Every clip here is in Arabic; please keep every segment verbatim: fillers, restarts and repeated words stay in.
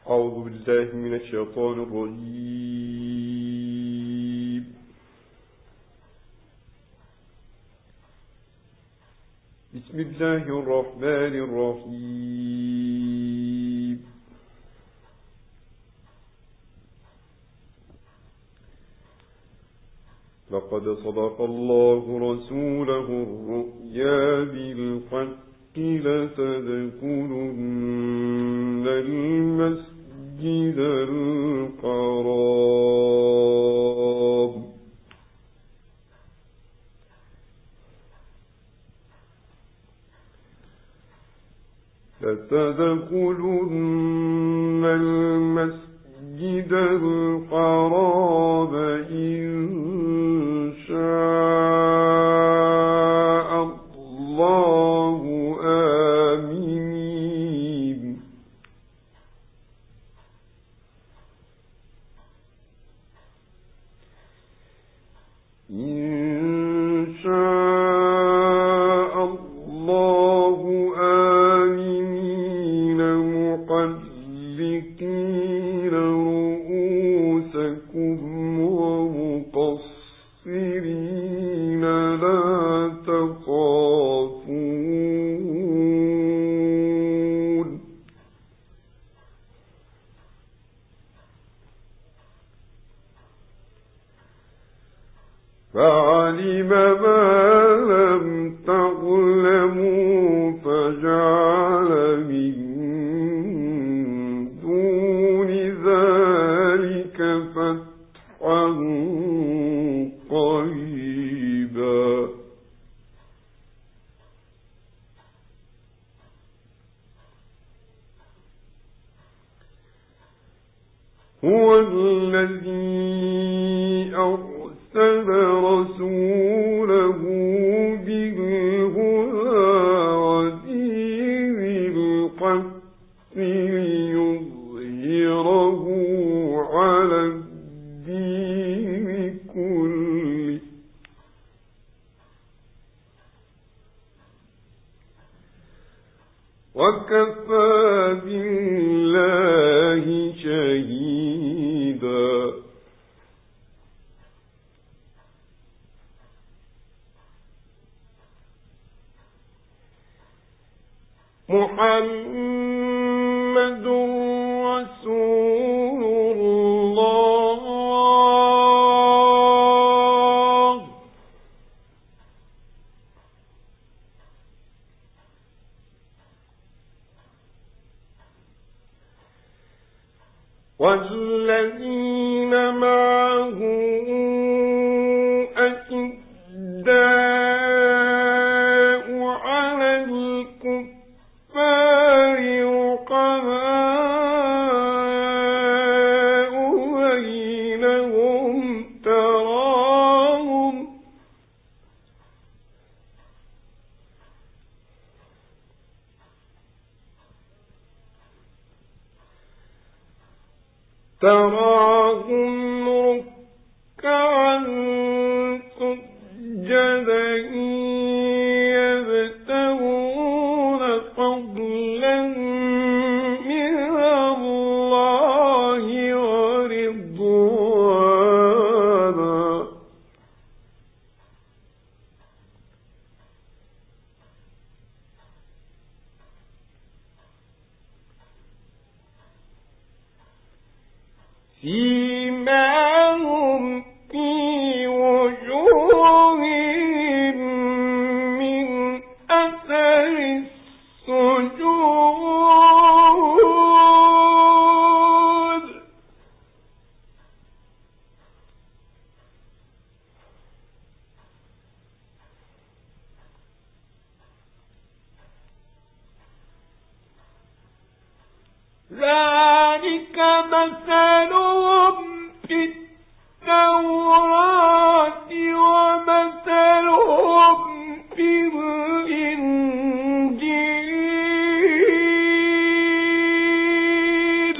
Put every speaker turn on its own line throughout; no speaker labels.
أعوذ بالله من الشيطان الرجيم. بسم الله الرحمن الرحيم. لقد صدق الله رسوله الرؤيا بالحق لتدخلن المسجد الحرام لتدخلن المسجد الحرام إن شاء الله آمين إن شاء الله آمين محلقين رؤوسكم ومقصرين لا تخافون فعلم ما لم تعلموا فجعل من دون ذلك فتحا قريبا هو الذي أرسل رسوله بالهدى ودين الحق ليظهره على الدين كله وكفى بالله شهيدا. محمد رسول الله والذين معه أشداء على الكفار رحماء بينهم تراهم تراهم ركعا سجدا يبتغون فضلا من الله ورضوانا سيماهم في وجوههم من أثر السجود ذلك مثلهم في التوراة ومثلهم في الإنجيل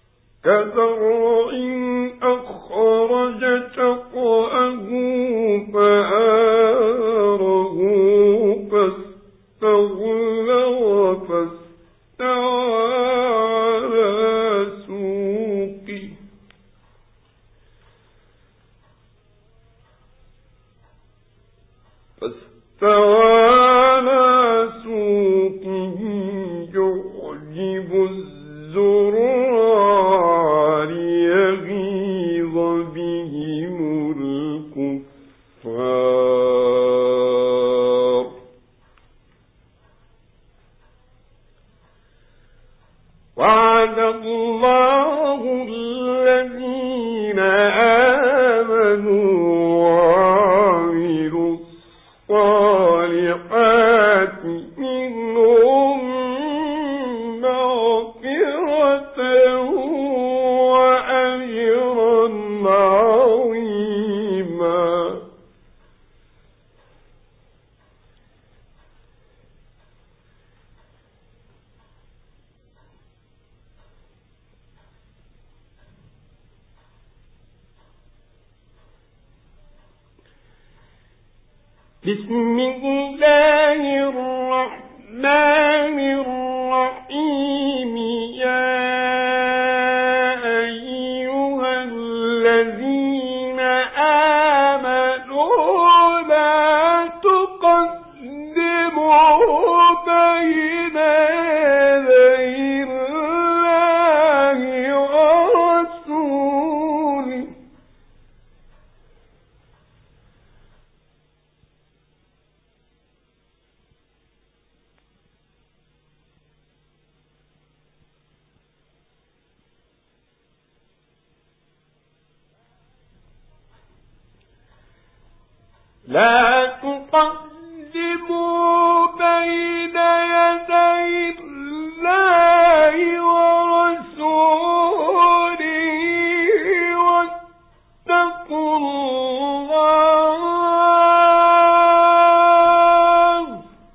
كزرع أخرج شطأه
فاستوى على سوقه يعجب الزراع ليغيظ بهم الكفار. وعد الله الذين آمنوا وعملوا الصالحات منهم مغفرة وأجرا عظيما. بسم الله الرحمن الرحيم. يا أيها الذين آمنوا لا تقدموا بين يدي الله ورسوله لا تقدموا بين يدي الله ورسوله واتقوا الله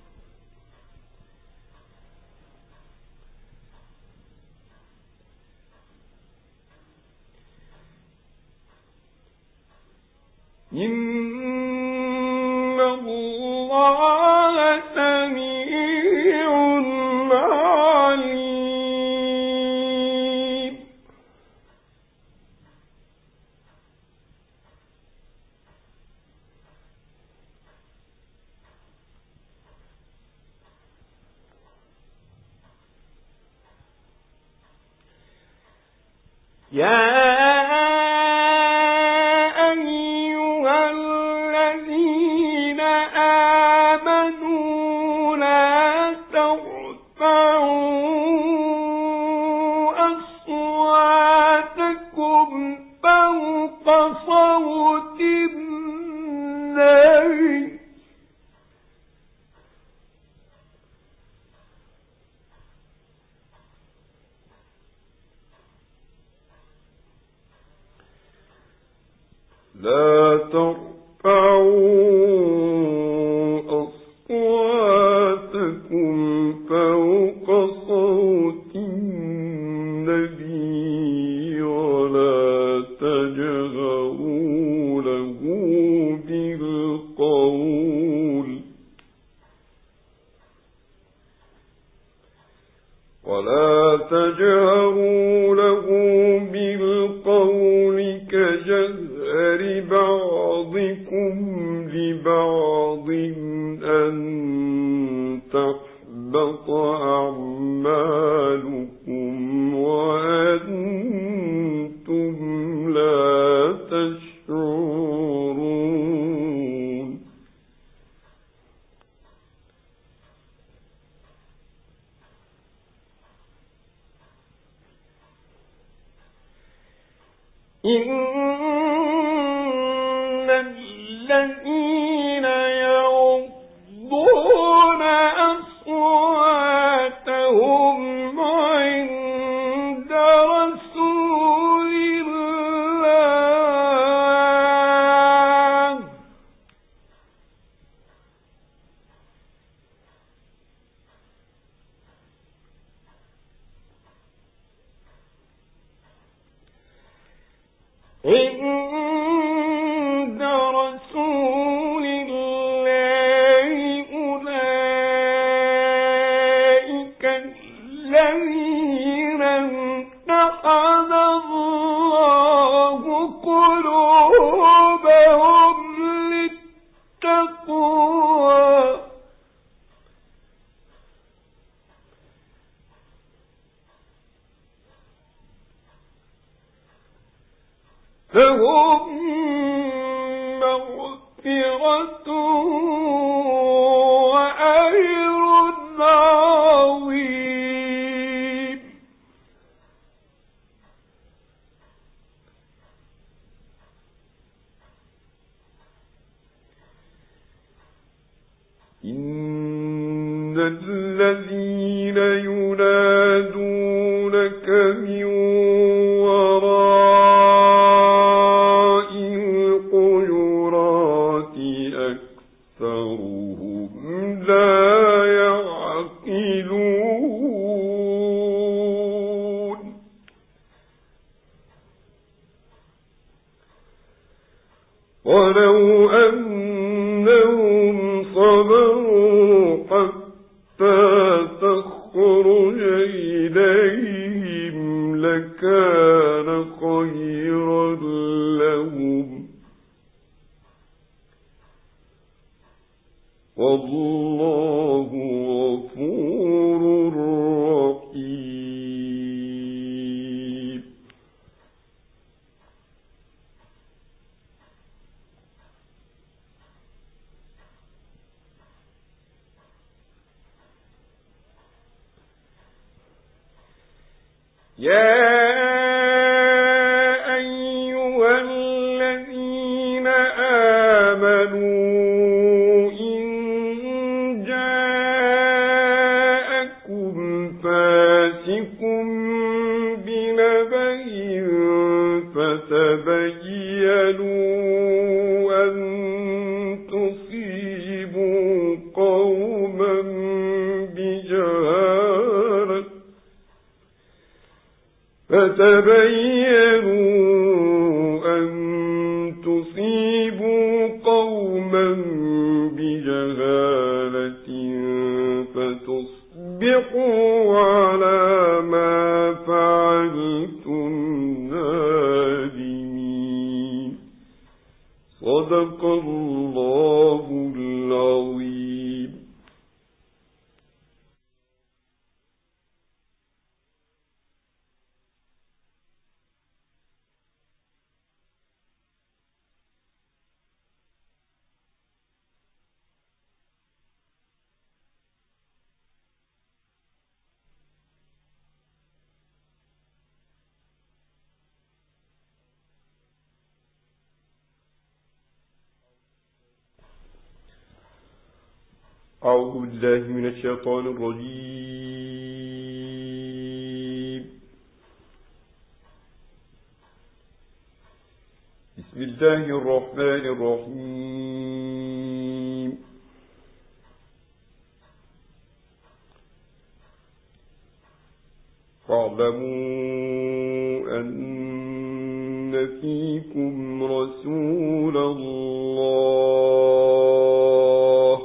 إن الله سميع عليم. يا أيها الذين آمنوا لا ترفعوا أصواتكم فوق صوت النبي لا ترفعوا أصواتكم فوق صوت النبي ولا تجهروا له بالقول ولا تجهروا له بالقول كجهر بعضكم لبعض أن تحبط أعمالكم وأنتم لا تشعرون. إن الذين يغضون أصواتهم عند رسول الله عند رسول الله أولئك الذين امتحن الله قلوبهم للتقوى سوى لهم مغفرة وأجر عظيم إن الذين ينادونك من وراء الحجرات أكثرهم لا يعقلون ولو أنهم صبروا حتى تخرج إليهم لكان خيرا لهم والله غفور رحيم يا أيها الذين آمنوا إن جاءكم فاسق بنبأ فتبينوا أن تصيبوا قوما بجهالة فتبينوا أن تصيبوا قوما بجهالة فتصبحوا على ما فعلتم نادمين صدق الله العظيم. أعوذ بالله من الشيطان الرجيم. بسم الله الرحمن الرحيم. فاعلموا أن فيكم رسول الله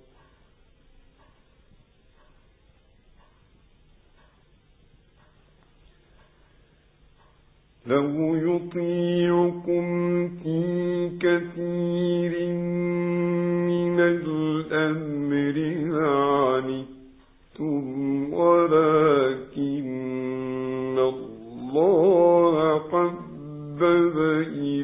لو يطيعكم في كثير من الأمر لعنتم ولكن الله حبب